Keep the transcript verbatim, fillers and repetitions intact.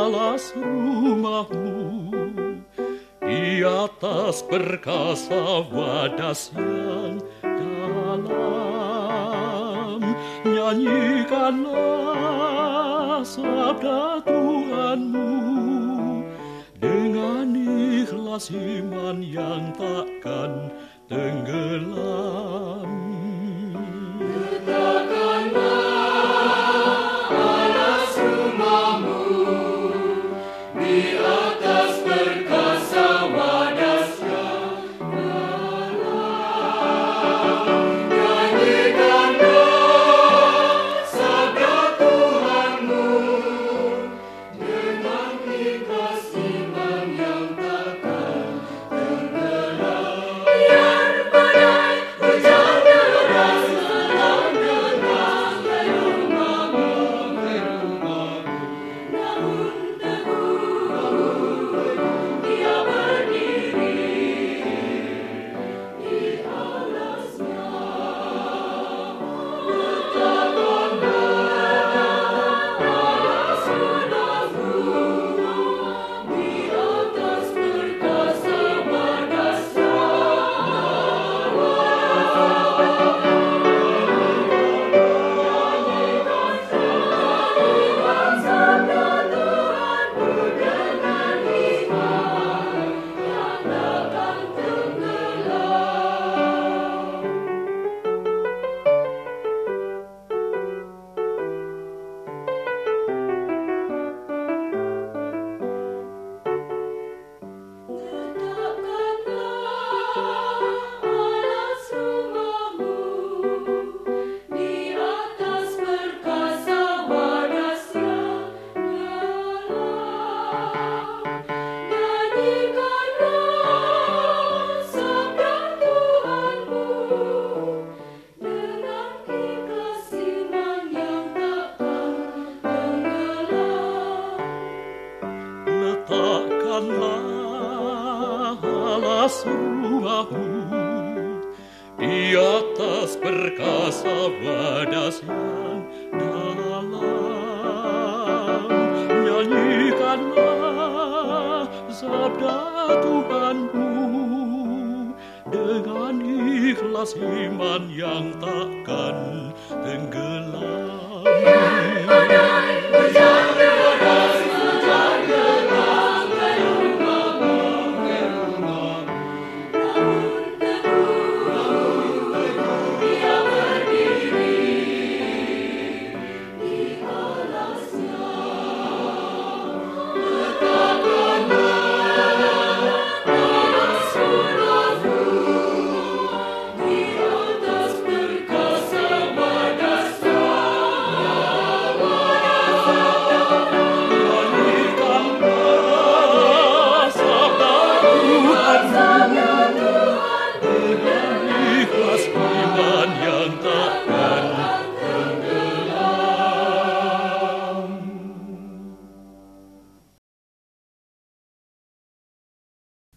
alas rumahmu, di atas perkasa wadas yang dalam. Nyanyikanlah sabda Tuhanmu dengan ikhlas iman yang takkan tenggelam. Letakkanlah alas rumahmu di atas perkasa wadas yang dalam. Nyanyikanlah sabda Tuhanmu dengan ikhlas iman yang takkan tenggelam. Biar badai hujan deras melanda rumahmu, namun teguh dia berdiri di alasnya. Letakkanlah alas rumahmu di atas perkasa wadasnya. Nyanyikan sabda Tuhanmu dengan iman yang takkan tenggelam. Letakkanlah alas rumahmu di atas perkasa wadas yang dalam. Nyanyikanlah sabda Tuhanmu dengan ikhlas iman yang takkan tenggelam. Letakkanlah alas rumahmu di atas perkasa wadas yang dalam. Nyanyikanlah sabda Tuhanmu dengan ikhlas iman yang takkan tenggelam. Badai hujan